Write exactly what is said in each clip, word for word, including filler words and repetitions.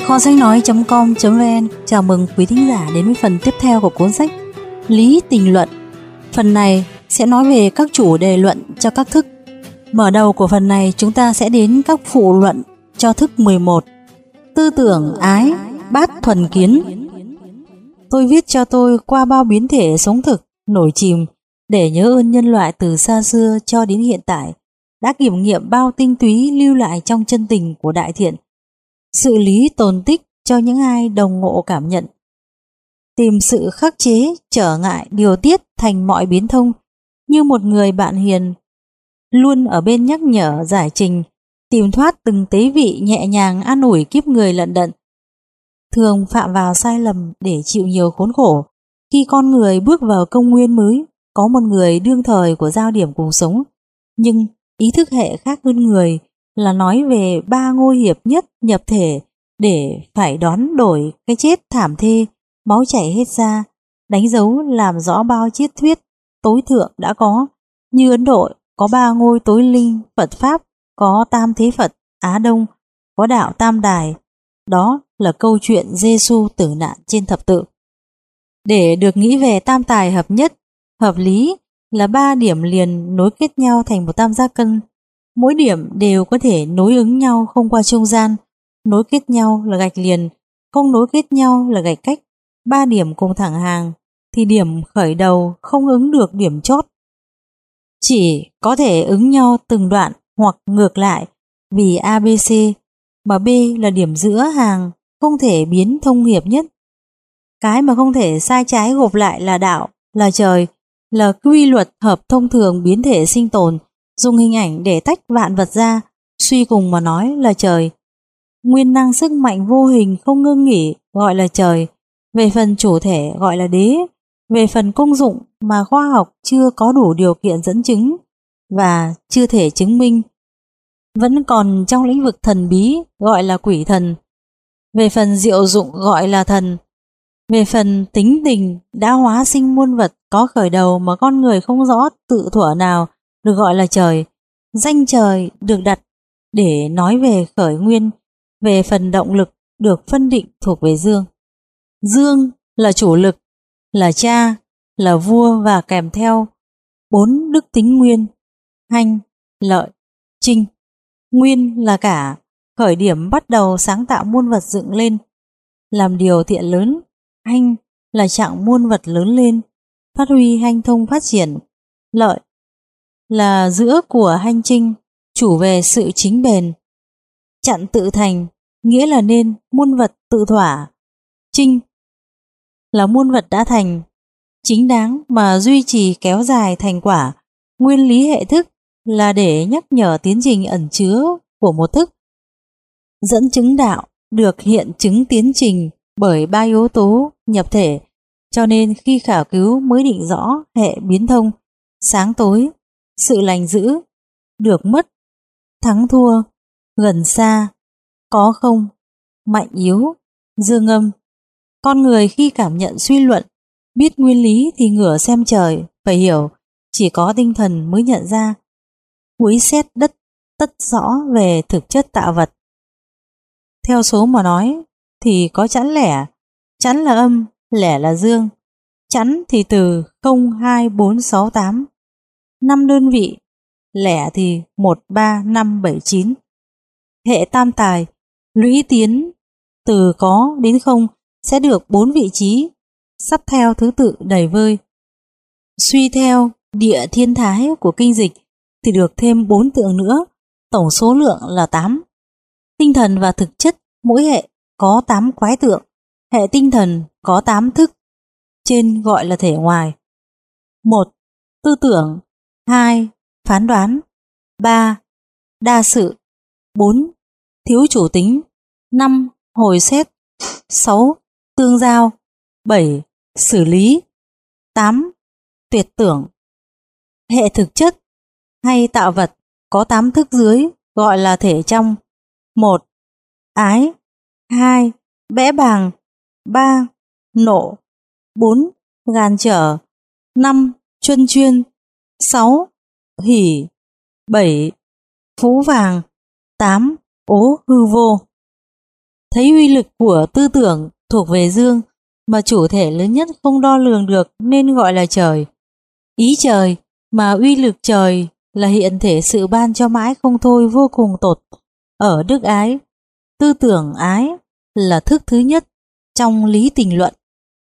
Kho sách nói chấm com chấm vn chào mừng quý thính giả đến với phần tiếp theo của cuốn sách Lý Tình Luận. Phần này sẽ nói về các chủ đề luận cho các thức. Mở đầu của phần này chúng ta sẽ đến các phụ luận cho thức mười một. Tư tưởng ái, bát thuần kiến. Tôi viết cho tôi qua bao biến thể sống thực, nổi chìm để nhớ ơn nhân loại từ xa xưa cho đến hiện tại, đã kiểm nghiệm bao tinh túy lưu lại trong chân tình của đại thiện, sự lý tồn tích cho những ai đồng ngộ cảm nhận, tìm sự khắc chế, trở ngại, điều tiết thành mọi biến thông, như một người bạn hiền luôn ở bên nhắc nhở giải trình, tìm thoát từng tế vị, nhẹ nhàng an ủi kiếp người lận đận thường phạm vào sai lầm để chịu nhiều khốn khổ. Khi con người bước vào công nguyên mới, có một người đương thời của giao điểm cùng sống, nhưng ý thức hệ khác hơn người, là nói về ba ngôi hiệp nhất nhập thể để phải đón đổi cái chết thảm thê, máu chảy hết da, đánh dấu làm rõ bao triết thuyết tối thượng đã có. Như Ấn Độ có ba ngôi tối linh, Phật Pháp có tam thế Phật, Á Đông có đạo tam đài. Đó là câu chuyện Giê-xu tử nạn trên thập tự. Để được nghĩ về tam tài hợp nhất, hợp lý là ba điểm liền nối kết nhau thành một tam giác cân. Mỗi điểm đều có thể nối ứng nhau không qua trung gian. Nối kết nhau là gạch liền, không nối kết nhau là gạch cách. Ba điểm cùng thẳng hàng thì điểm khởi đầu không ứng được điểm chót, chỉ có thể ứng nhau từng đoạn hoặc ngược lại, vì a bê xê mà B là điểm giữa hàng, không thể biến thông hiệp nhất. Cái mà không thể sai trái gộp lại là đạo, là trời, là quy luật hợp thông thường biến thể sinh tồn, dùng hình ảnh để tách vạn vật ra, suy cùng mà nói là trời. Nguyên năng sức mạnh vô hình không ngưng nghỉ gọi là trời, về phần chủ thể gọi là đế, về phần công dụng mà khoa học chưa có đủ điều kiện dẫn chứng và chưa thể chứng minh, vẫn còn trong lĩnh vực thần bí gọi là quỷ thần, về phần diệu dụng gọi là thần, về phần tính tình đã hóa sinh muôn vật có khởi đầu mà con người không rõ tự thuở nào được gọi là trời. Danh trời được đặt để nói về khởi nguyên, về phần động lực được phân định thuộc về dương. Dương là chủ lực, là cha, là vua và kèm theo bốn đức tính nguyên: hanh, lợi, trinh. Nguyên là cả, khởi điểm bắt đầu sáng tạo muôn vật dựng lên, làm điều thiện lớn. Hanh là trạng muôn vật lớn lên, phát huy hanh thông phát triển. Lợi là giữa của hành trình, chủ về sự chính bền. Chặn tự thành, nghĩa là nên muôn vật tự thỏa. Trinh là muôn vật đã thành, chính đáng mà duy trì kéo dài thành quả. Nguyên lý hệ thức là để nhắc nhở tiến trình ẩn chứa của một thức. Dẫn chứng đạo được hiện chứng tiến trình bởi ba yếu tố nhập thể, cho nên khi khảo cứu mới định rõ hệ biến thông, sáng tối, sự lành dữ, được mất, thắng thua, gần xa, có không, mạnh yếu, dương âm. Con người khi cảm nhận suy luận, biết nguyên lý thì ngửa xem trời, phải hiểu, chỉ có tinh thần mới nhận ra. Quý xét đất tất rõ về thực chất tạo vật. Theo số mà nói thì có chẵn lẻ, chẵn là âm, lẻ là dương. Chẵn thì từ không, hai, bốn, sáu, tám, năm đơn vị, lẻ thì một, ba, năm, bảy, chín. Hệ tam tài, lũy tiến từ có đến không sẽ được bốn vị trí, sắp theo thứ tự đầy vơi. Suy theo địa thiên thái của kinh dịch thì được thêm bốn tượng nữa, tổng số lượng là tám. Tinh thần và thực chất mỗi hệ có tám quái tượng. Hệ tinh thần có tám thức, trên gọi là thể ngoài. một. Tư tưởng. Hai. Phán đoán. Ba. Đa sự. Bốn. Thiếu chủ tính. Năm. Hồi xét. Sáu. Tương giao. Bảy. Xử lý. Tám. Tuyệt tưởng. Hệ thực chất hay tạo vật có tám thức dưới gọi là thể trong. Một. Ái. Hai. Bẽ bàng. Ba. Nộ. Bốn. Gàn trở. Năm. Chuyên chuyên. Sáu. Hỉ. Bảy. Phú vàng. Tám. Ố hư vô. Thấy uy lực của tư tưởng thuộc về dương, mà chủ thể lớn nhất không đo lường được nên gọi là trời. Ý trời mà uy lực trời là hiện thể sự ban cho mãi không thôi vô cùng tột. Ở đức ái, tư tưởng ái là thức thứ nhất trong lý tình luận.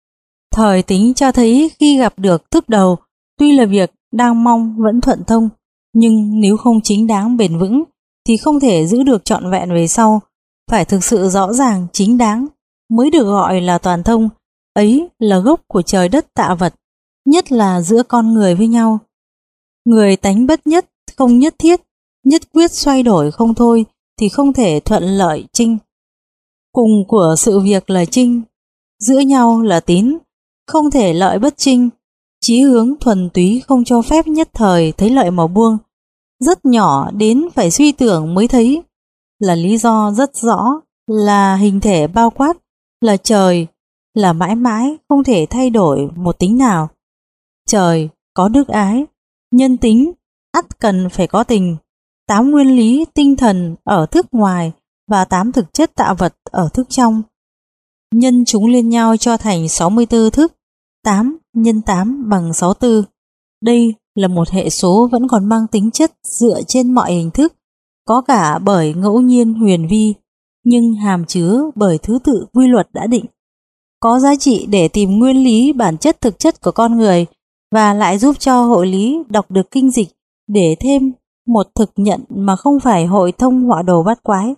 Thời tính cho thấy khi gặp được thức đầu, tuy là việc đang mong vẫn thuận thông, nhưng nếu không chính đáng bền vững thì không thể giữ được trọn vẹn về sau. Phải thực sự rõ ràng chính đáng mới được gọi là toàn thông. Ấy là gốc của trời đất tạo vật, nhất là giữa con người với nhau. Người tánh bất nhất không nhất thiết, nhất quyết xoay đổi không thôi thì không thể thuận lợi chinh. Cùng của sự việc là chinh, giữa nhau là tín, không thể lợi bất chinh. Chí hướng thuần túy không cho phép nhất thời thấy lợi mà buông. Rất nhỏ đến phải suy tưởng mới thấy, là lý do rất rõ, là hình thể bao quát, là trời, là mãi mãi không thể thay đổi một tính nào. Trời có đức ái, nhân tính, ắt cần phải có tình. Tám nguyên lý tinh thần ở thức ngoài và tám thực chất tạo vật ở thức trong. Nhân chúng lên nhau cho thành sáu mươi tư thức, tám nhân tám bằng sáu mươi tư. Đây là một hệ số vẫn còn mang tính chất dựa trên mọi hình thức, có cả bởi ngẫu nhiên huyền vi, nhưng hàm chứa bởi thứ tự quy luật đã định. Có giá trị để tìm nguyên lý bản chất thực chất của con người và lại giúp cho hội lý đọc được kinh dịch để thêm một thực nhận mà không phải hội thông họa đồ bát quái.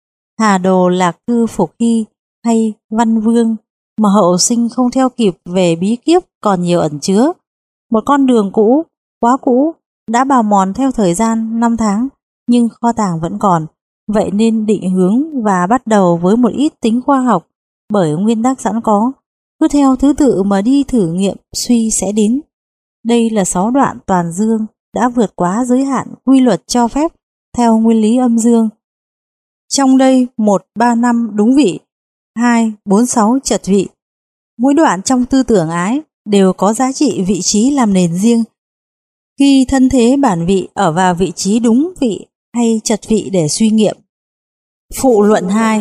Hà đồ lạc thư phục hy hay văn vương mà hậu sinh không theo kịp về bí kíp còn nhiều ẩn chứa. Một con đường cũ, quá cũ, đã bào mòn theo thời gian năm tháng, nhưng kho tàng vẫn còn. Vậy nên định hướng và bắt đầu với một ít tính khoa học, bởi nguyên tắc sẵn có, cứ theo thứ tự mà đi thử nghiệm suy sẽ đến. Đây là sáu đoạn toàn dương đã vượt quá giới hạn quy luật cho phép theo nguyên lý âm dương. Trong đây một, ba, năm đúng vị, hai, bốn, sáu chật vị. Mỗi đoạn trong tư tưởng ái đều có giá trị vị trí làm nền riêng. Khi thân thế bản vị ở vào vị trí đúng vị hay chật vị để suy nghiệm. Phụ luận hai.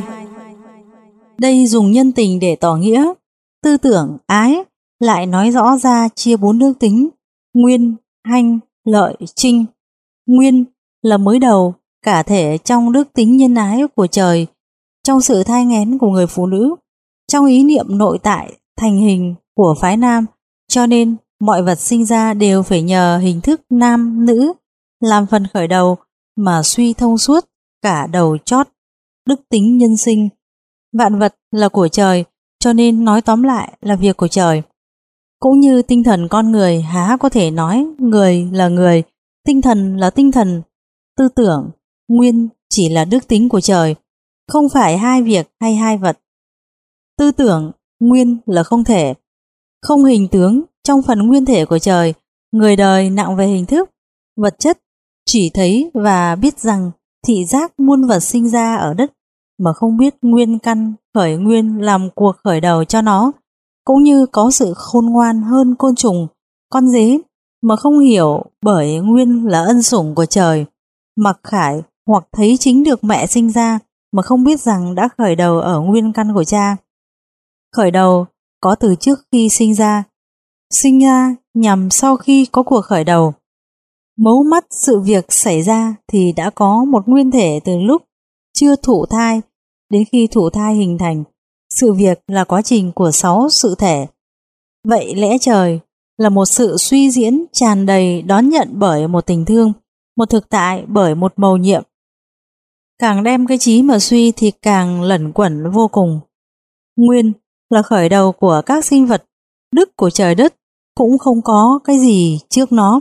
Đây dùng nhân tình để tỏ nghĩa. Tư tưởng ái lại nói rõ ra chia bốn đức tính: nguyên, hanh, lợi, trinh. Nguyên là mới đầu, cả thể trong đức tính nhân ái của trời, trong sự thai nghén của người phụ nữ, trong ý niệm nội tại thành hình của phái nam, cho nên mọi vật sinh ra đều phải nhờ hình thức nam nữ làm phần khởi đầu mà suy thông suốt cả đầu chót đức tính nhân sinh. Vạn vật là của trời, cho nên nói tóm lại là việc của trời. Cũng như tinh thần con người há có thể nói người là người, tinh thần là tinh thần. Tư tưởng, nguyên chỉ là đức tính của trời, không phải hai việc hay hai vật. Tư tưởng, nguyên là không thể, không hình tướng trong phần nguyên thể của trời. Người đời nặng về hình thức, vật chất, chỉ thấy và biết rằng thị giác muôn vật sinh ra ở đất, mà không biết nguyên căn khởi nguyên làm cuộc khởi đầu cho nó. Cũng như có sự khôn ngoan hơn côn trùng, con dế, mà không hiểu bởi nguyên là ân sủng của trời. Mặc khải hoặc thấy chính được mẹ sinh ra, mà không biết rằng đã khởi đầu ở nguyên căn của cha. Khởi đầu có từ trước khi sinh ra, sinh ra nhằm sau khi có cuộc khởi đầu. Mấu mắt sự việc xảy ra thì đã có một nguyên thể từ lúc chưa thụ thai đến khi thụ thai hình thành. Sự việc là quá trình của sáu sự thể. Vậy lẽ trời là một sự suy diễn tràn đầy đón nhận bởi một tình thương, một thực tại bởi một mầu nhiệm. Càng đem cái trí mà suy thì càng lẩn quẩn vô cùng. Nguyên là khởi đầu của các sinh vật, đức của trời đất cũng không có cái gì trước nó.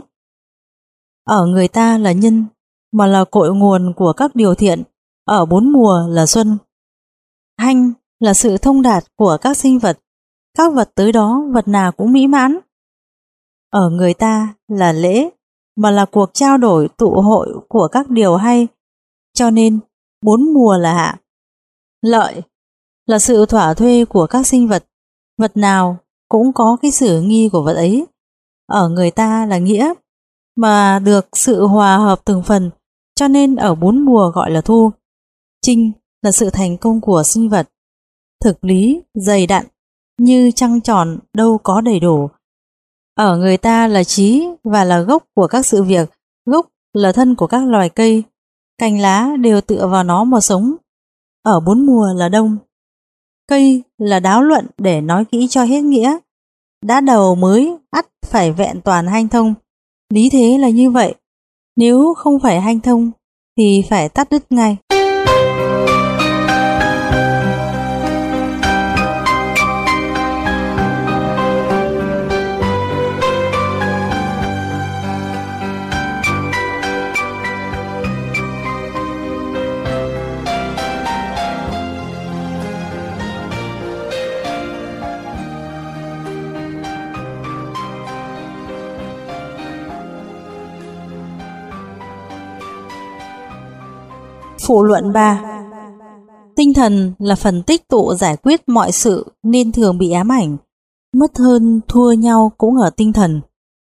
Ở người ta là nhân, mà là cội nguồn của các điều thiện, ở bốn mùa là xuân. Hanh là sự thông đạt của các sinh vật, các vật tới đó vật nào cũng mỹ mãn. Ở người ta là lễ, mà là cuộc trao đổi tụ hội của các điều hay, cho nên bốn mùa là hạ. Lợi là sự thỏa thuê của các sinh vật, vật nào cũng có cái sử nghi của vật ấy. Ở người ta là nghĩa, mà được sự hòa hợp từng phần, cho nên ở bốn mùa gọi là thu. Trinh là sự thành công của sinh vật, thực lý dày đặn như trăng tròn đâu có đầy đủ. Ở người ta là trí và là gốc của các sự việc, gốc là thân của các loài cây, cành lá đều tựa vào nó mà sống. Ở bốn mùa là đông. Cây là đáo luận để nói kỹ cho hết nghĩa. Đã đầu mới ắt phải vẹn toàn hanh thông. Lý thế là như vậy. Nếu không phải hanh thông thì phải tắt đứt ngay. Phụ luận ba. Tinh thần là phần tích tụ giải quyết mọi sự nên thường bị ám ảnh, mất hơn thua nhau cũng ở tinh thần.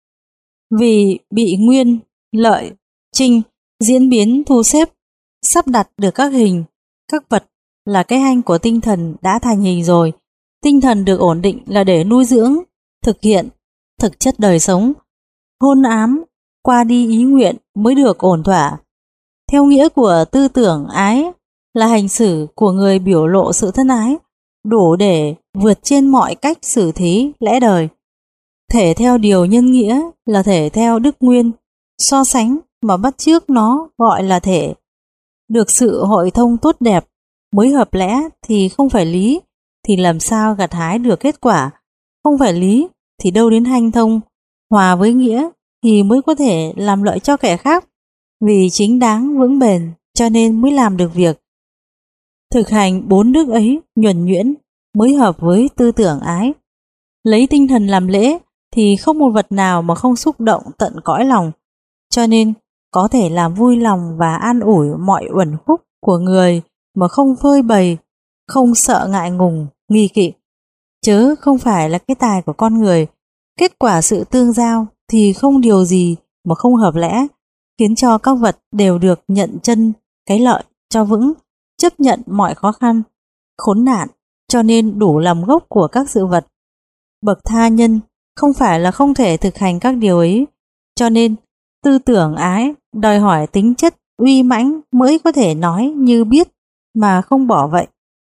Vì bị nguyên, lợi, trinh, diễn biến thu xếp, sắp đặt được các hình, các vật là cái hanh của tinh thần đã thành hình rồi. Tinh thần được ổn định là để nuôi dưỡng, thực hiện, thực chất đời sống. Hôn ám, qua đi ý nguyện mới được ổn thỏa. Theo nghĩa của tư tưởng ái là hành xử của người biểu lộ sự thân ái, đủ để vượt trên mọi cách xử thí lẽ đời. Thể theo điều nhân nghĩa là thể theo đức nguyên, so sánh mà bắt chước nó gọi là thể. Được sự hội thông tốt đẹp mới hợp lẽ thì không phải lý, thì làm sao gặt hái được kết quả. Không phải lý thì đâu đến hanh thông, hòa với nghĩa thì mới có thể làm lợi cho kẻ khác. Vì chính đáng vững bền cho nên mới làm được việc. Thực hành bốn đức ấy nhuần nhuyễn mới hợp với tư tưởng ái. Lấy tinh thần làm lễ thì không một vật nào mà không xúc động tận cõi lòng. Cho nên có thể làm vui lòng và an ủi mọi uẩn khúc của người mà không phơi bày, không sợ ngại ngùng, nghi kỵ. Chớ không phải là cái tài của con người. Kết quả sự tương giao thì không điều gì mà không hợp lẽ, khiến cho các vật đều được nhận chân cái lợi cho vững, chấp nhận mọi khó khăn, khốn nạn, cho nên đủ làm gốc của các sự vật. Bậc tha nhân không phải là không thể thực hành các điều ấy, cho nên tư tưởng ái đòi hỏi tính chất uy mãnh mới có thể nói như biết mà không bỏ vậy.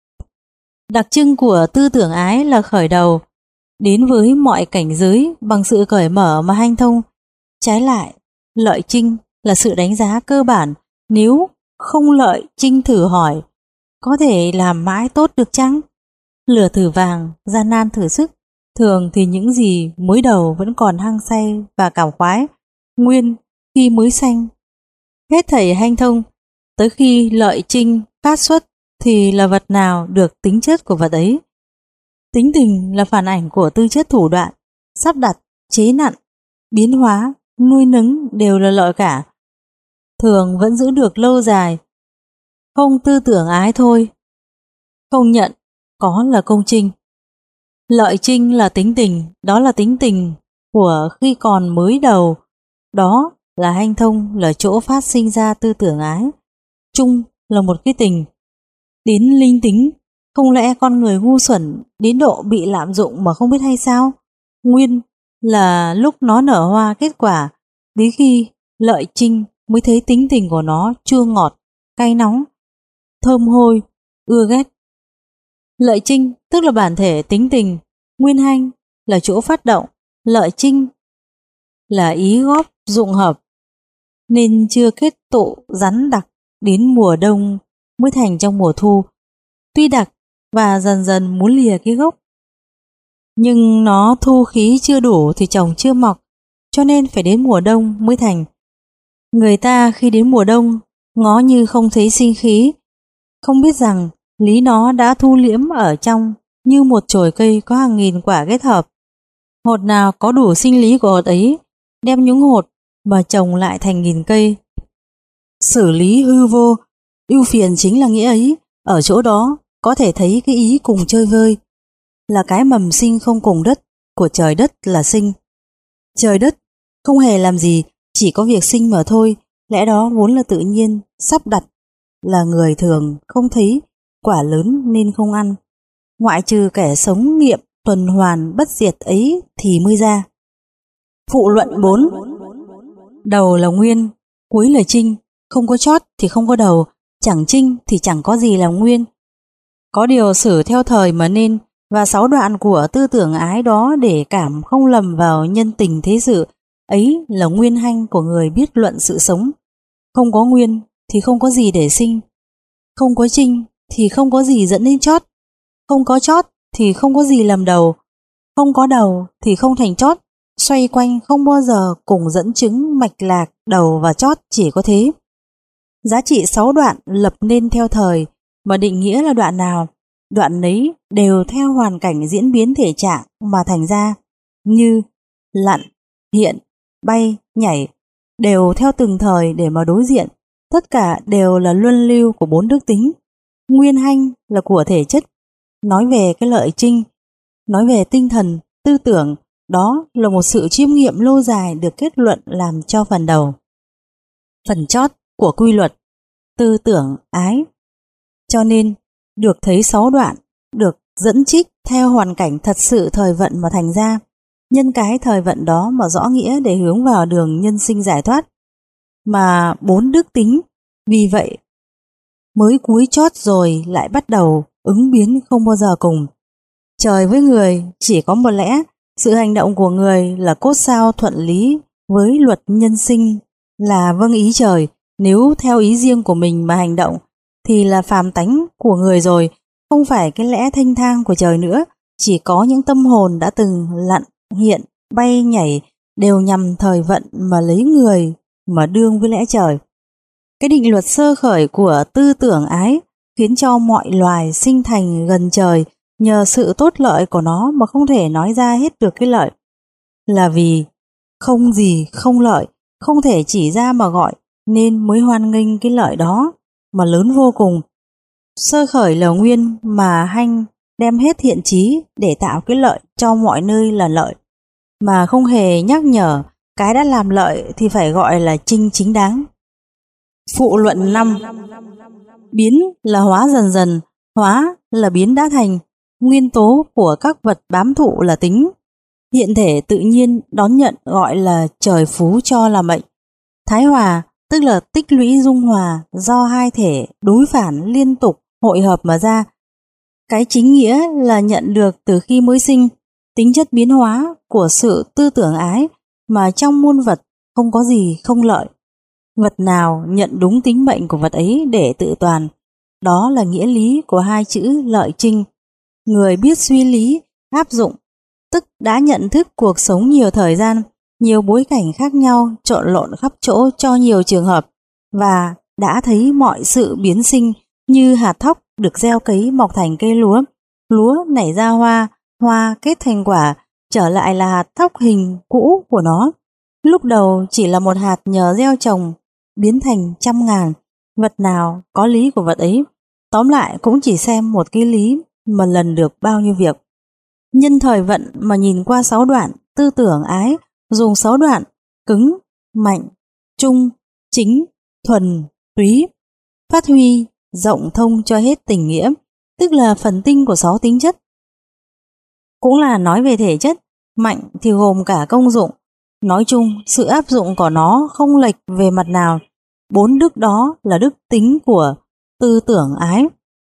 Đặc trưng của tư tưởng ái là khởi đầu, đến với mọi cảnh giới bằng sự cởi mở mà hanh thông. Trái lại, lợi trinh là sự đánh giá cơ bản, nếu không lợi trinh thử hỏi, có thể làm mãi tốt được chăng? Lửa thử vàng, gian nan thử sức, thường thì những gì mới đầu vẫn còn hăng say và cảm khoái, nguyên khi mới sanh. Hết thảy hanh thông, tới khi lợi trinh phát xuất thì là vật nào được tính chất của vật ấy. Tính tình là phản ảnh của tư chất thủ đoạn, sắp đặt, chế nặn, biến hóa, nuôi nấng đều là lợi cả. Thường vẫn giữ được lâu dài. Không tư tưởng ái thôi. Không nhận, có là công trinh. Lợi trinh là tính tình, đó là tính tình của khi còn mới đầu. Đó là hanh thông, là chỗ phát sinh ra tư tưởng ái. Trung là một cái tình. Đến linh tính, không lẽ con người ngu xuẩn đến độ bị lạm dụng mà không biết hay sao? Nguyên là lúc nó nở hoa kết quả, đến khi lợi trinh mới thấy tính tình của nó chua ngọt, cay nóng, thơm hôi, ưa ghét. Lợi trinh tức là bản thể tính tình, nguyên hanh là chỗ phát động, lợi trinh là ý góp dụng hợp, nên chưa kết tụ rắn đặc đến mùa đông mới thành trong mùa thu. Tuy đặc và dần dần muốn lìa cái gốc, nhưng nó thu khí chưa đủ thì trồng chưa mọc, cho nên phải đến mùa đông mới thành. Người ta khi đến mùa đông ngó như không thấy sinh khí, không biết rằng lý nó đã thu liễm ở trong như một chồi cây có hàng nghìn quả kết hợp. Hột nào có đủ sinh lý của hột ấy, đem nhúng hột mà trồng lại thành nghìn cây. Xử lý hư vô, ưu phiền chính là nghĩa ấy. Ở chỗ đó có thể thấy cái ý cùng chơi vơi, là cái mầm sinh không cùng đất, của trời đất là sinh. Trời đất không hề làm gì, chỉ có việc sinh mà thôi, lẽ đó vốn là tự nhiên, sắp đặt, là người thường không thấy quả lớn nên không ăn. ngoại trừ kẻ sống nghiệm tuần hoàn bất diệt ấy thì mới ra. Phụ luận bốn. Đầu là nguyên, cuối là trinh, không có chót thì không có đầu, chẳng trinh thì chẳng có gì là nguyên. Có điều xử theo thời mà nên, và sáu đoạn của tư tưởng ái đó để cảm không lầm vào nhân tình thế sự, ấy là nguyên hanh của người biết luận sự sống. Không có nguyên thì không có gì để sinh, không có trinh thì không có gì dẫn đến chót, không có chót thì không có gì làm đầu, không có đầu thì không thành chót, xoay quanh không bao giờ cùng dẫn chứng mạch lạc đầu và chót, chỉ có thế. Giá trị sáu đoạn lập nên theo thời, mà định nghĩa là đoạn nào, đoạn ấy đều theo hoàn cảnh diễn biến thể trạng mà thành ra, như lặn, hiện, bay, nhảy, đều theo từng thời để mà đối diện, tất cả đều là luân lưu của bốn đức tính. Nguyên hanh là của thể chất, nói về cái lợi trinh, nói về tinh thần, tư tưởng, đó là một sự chiêm nghiệm lâu dài được kết luận làm cho phần đầu. Phần chót của quy luật, tư tưởng ái. Cho nên, được thấy sáu đoạn, được dẫn trích theo hoàn cảnh thật sự thời vận mà thành ra, nhân cái thời vận đó mà rõ nghĩa để hướng vào đường nhân sinh giải thoát. Mà bốn đức tính, vì vậy, mới cuối chót rồi lại bắt đầu ứng biến không bao giờ cùng. Trời với người chỉ có một lẽ, sự hành động của người là cốt sao thuận lý với luật nhân sinh, là vâng ý trời. Nếu theo ý riêng của mình mà hành động thì là phàm tánh của người rồi, không phải cái lẽ thanh thang của trời nữa. Chỉ có những tâm hồn đã từng lặn, hiện, bay, nhảy đều nhằm thời vận mà lấy người mà đương với lẽ trời. Cái định luật sơ khởi của tư tưởng ái khiến cho mọi loài sinh thành gần trời nhờ sự tốt lợi của nó mà không thể nói ra hết được cái lợi. Là vì không gì không lợi, không thể chỉ ra mà gọi, nên mới hoan nghênh cái lợi đó mà lớn vô cùng. Sơ khởi là nguyên mà hanh đem hết thiện chí để tạo cái lợi cho mọi nơi là lợi, mà không hề nhắc nhở cái đã làm lợi thì phải gọi là trinh chính đáng. Phụ luận năm. Biến là hóa dần dần, hóa là biến đã thành, nguyên tố của các vật bám thụ là tính. Hiện thể tự nhiên đón nhận gọi là trời phú cho là mệnh. Thái hòa tức là tích lũy dung hòa do hai thể đối phản liên tục hội hợp mà ra. Cái chính nghĩa là nhận được từ khi mới sinh, tính chất biến hóa của sự tư tưởng ái mà trong muôn vật không có gì không lợi. Vật nào nhận đúng tính mệnh của vật ấy để tự toàn, đó là nghĩa lý của hai chữ lợi trinh. Người biết suy lý, áp dụng, tức đã nhận thức cuộc sống nhiều thời gian, nhiều bối cảnh khác nhau trộn lộn khắp chỗ cho nhiều trường hợp, và đã thấy mọi sự biến sinh như hạt thóc được gieo cấy mọc thành cây lúa, lúa nảy ra hoa, hoa kết thành quả, trở lại là hạt thóc hình cũ của nó. Lúc đầu chỉ là một hạt nhờ gieo trồng, biến thành trăm ngàn. Vật nào có lý của vật ấy, tóm lại cũng chỉ xem một cái lý mà lần được bao nhiêu việc. Nhân thời vận mà nhìn qua sáu đoạn tư tưởng ái, dùng sáu đoạn cứng, mạnh, trung, chính, thuần, túy, phát huy rộng thông cho hết tình nghĩa, tức là phần tinh của sáu tính chất. Cũng là nói về thể chất, mạnh thì gồm cả công dụng. Nói chung, sự áp dụng của nó không lệch về mặt nào. Bốn đức đó là đức tính của tư tưởng ái.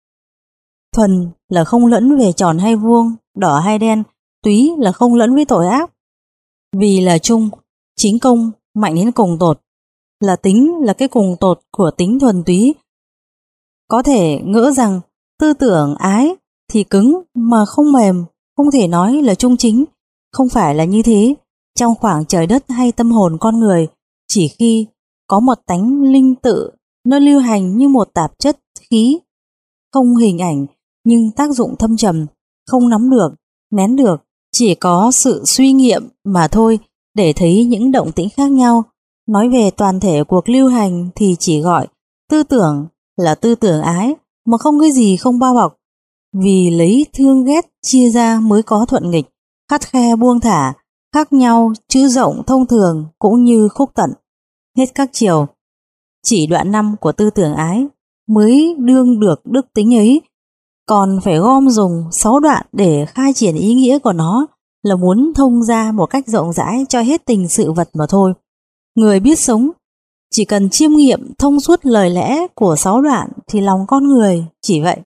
Thuần là không lẫn về tròn hay vuông, đỏ hay đen, túy là không lẫn với tội ác. Vì là trung, chính công, mạnh đến cùng tột. Là tính là cái cùng tột của tính thuần túy. Có thể ngỡ rằng tư tưởng ái thì cứng mà không mềm, không thể nói là trung chính. Không phải là như thế. Trong khoảng trời đất hay tâm hồn con người, chỉ khi có một tánh linh tự, nó lưu hành như một tạp chất khí, không hình ảnh nhưng tác dụng thâm trầm, không nắm được, nén được, chỉ có sự suy nghiệm mà thôi để thấy những động tĩnh khác nhau. Nói về toàn thể cuộc lưu hành thì chỉ gọi tư tưởng là tư tưởng ái, mà không cái gì không bao bọc. Vì lấy thương ghét chia ra mới có thuận nghịch, khắt khe buông thả, khác nhau chữ rộng thông thường cũng như khúc tận. Hết các chiều. Chỉ đoạn năm của tư tưởng ái mới đương được đức tính ấy. còn phải gom dùng sáu đoạn để khai triển ý nghĩa của nó là muốn thông ra một cách rộng rãi cho hết tình sự vật mà thôi. Người biết sống chỉ cần chiêm nghiệm thông suốt lời lẽ của sáu đoạn thì lòng con người chỉ vậy.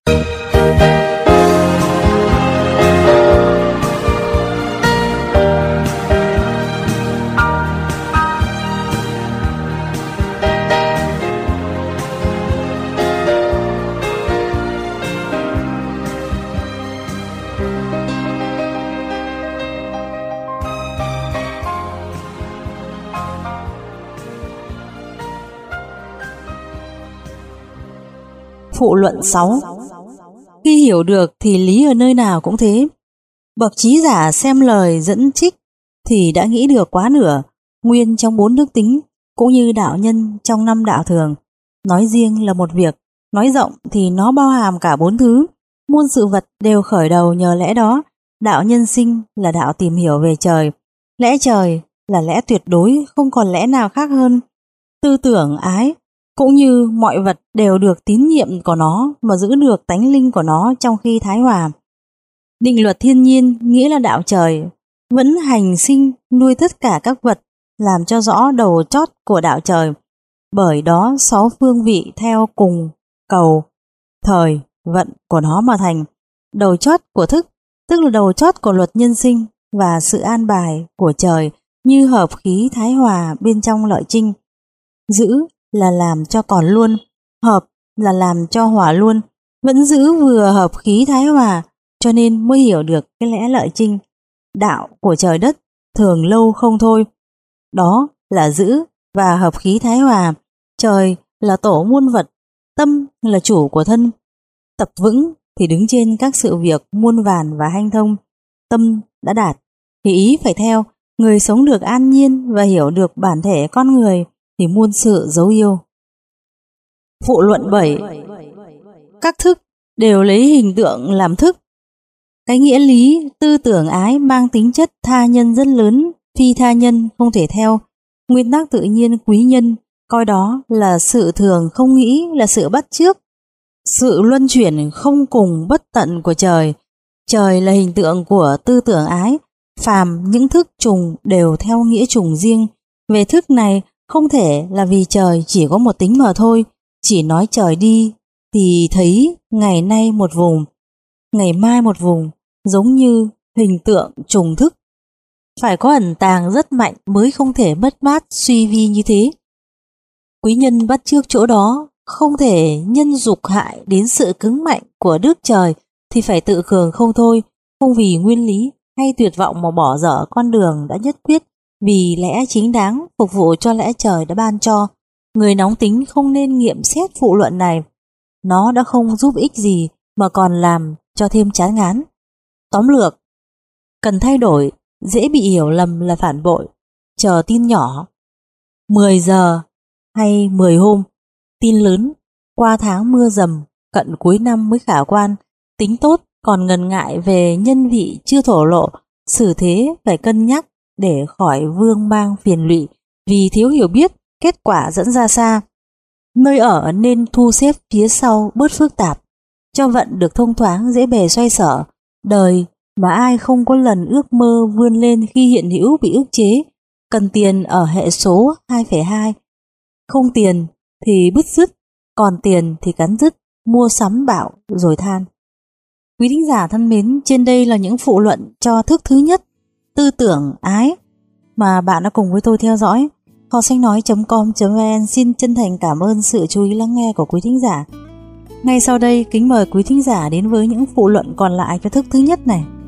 Phụ luận sáu. Khi hiểu được thì lý ở nơi nào cũng thế. Bậc trí giả xem lời dẫn trích thì đã nghĩ được quá nửa nguyên trong bốn đức tính, cũng như đạo nhân trong năm đạo thường. Nói riêng là một việc, nói rộng thì nó bao hàm cả bốn thứ. Muôn sự vật đều khởi đầu nhờ lẽ đó. Đạo nhân sinh là đạo tìm hiểu về trời. Lẽ trời là lẽ tuyệt đối, không còn lẽ nào khác hơn. Tư tưởng ái cũng như mọi vật đều được tín nhiệm của nó mà giữ được tánh linh của nó trong khi thái hòa. Định luật thiên nhiên nghĩa là đạo trời vẫn hành sinh nuôi tất cả các vật, làm cho rõ đầu chót của đạo trời. Bởi đó sáu phương vị theo cùng cầu, thời, vận của nó mà thành. Đầu chót của thức, tức là đầu chót của luật nhân sinh và sự an bài của trời như hợp khí thái hòa bên trong lợi trinh. Giữ là làm cho còn luôn, hợp là làm cho hòa luôn, vẫn giữ vừa hợp khí thái hòa, cho nên mới hiểu được cái lẽ lợi trinh. Đạo của trời đất thường lâu không thôi, đó là giữ và hợp khí thái hòa. Trời là tổ muôn vật, tâm là chủ của thân. Tập vững thì đứng trên các sự việc muôn vàn và hanh thông. Tâm đã đạt thì ý phải theo. Người sống được an nhiên và hiểu được bản thể con người thì muôn sự dấu yêu. Phụ luận bảy. Các thức đều lấy hình tượng làm thức. Cái nghĩa lý tư tưởng ái mang tính chất tha nhân rất lớn, phi tha nhân không thể theo. Nguyên tắc tự nhiên quý nhân, coi đó là sự thường không nghĩ, là sự bắt chước. Sự luân chuyển không cùng bất tận của trời. Trời là hình tượng của tư tưởng ái. Phàm những thức trùng đều theo nghĩa trùng riêng. Về thức này không thể là vì trời chỉ có một tính mà thôi. Chỉ nói trời đi thì thấy ngày nay một vùng, ngày mai một vùng, giống như hình tượng trùng thức. Phải có ẩn tàng rất mạnh mới không thể mất mát suy vi như thế. Quý nhân bắt chước chỗ đó, không thể nhân dục hại đến sự cứng mạnh của đức trời thì phải tự cường không thôi, không vì nguyên lý hay tuyệt vọng mà bỏ dở con đường đã nhất quyết vì lẽ chính đáng phục vụ cho lẽ trời đã ban cho. Người nóng tính không nên nghiệm xét phụ luận này, nó đã không giúp ích gì mà còn làm cho thêm chán ngán. Tóm lược, cần thay đổi, dễ bị hiểu lầm là phản bội, chờ tin nhỏ, mười giờ hay mười hôm, tin lớn, qua tháng mưa dầm, cận cuối năm mới khả quan, tính tốt còn ngần ngại về nhân vị chưa thổ lộ, xử thế phải cân nhắc để khỏi vương mang phiền lụy vì thiếu hiểu biết, kết quả dẫn ra xa. Nơi ở nên thu xếp phía sau bớt phức tạp, cho vận được thông thoáng dễ bề xoay sở. Đời mà ai không có lần ước mơ vươn lên khi hiện hữu bị ức chế. Cần tiền ở hệ số hai phẩy hai, không tiền thì bứt rứt, còn tiền thì cắn rứt, mua sắm bạo rồi than. Quý thính giả thân mến, trên đây là những phụ luận cho thức thứ nhất, tư tưởng ái, mà bạn đã cùng với tôi theo dõi. Kho sách nói chấm com chấm vn xin chân thành cảm ơn sự chú ý lắng nghe của quý thính giả. Ngay sau đây, kính mời quý thính giả đến với những phụ luận còn lại cho thức thứ nhất này.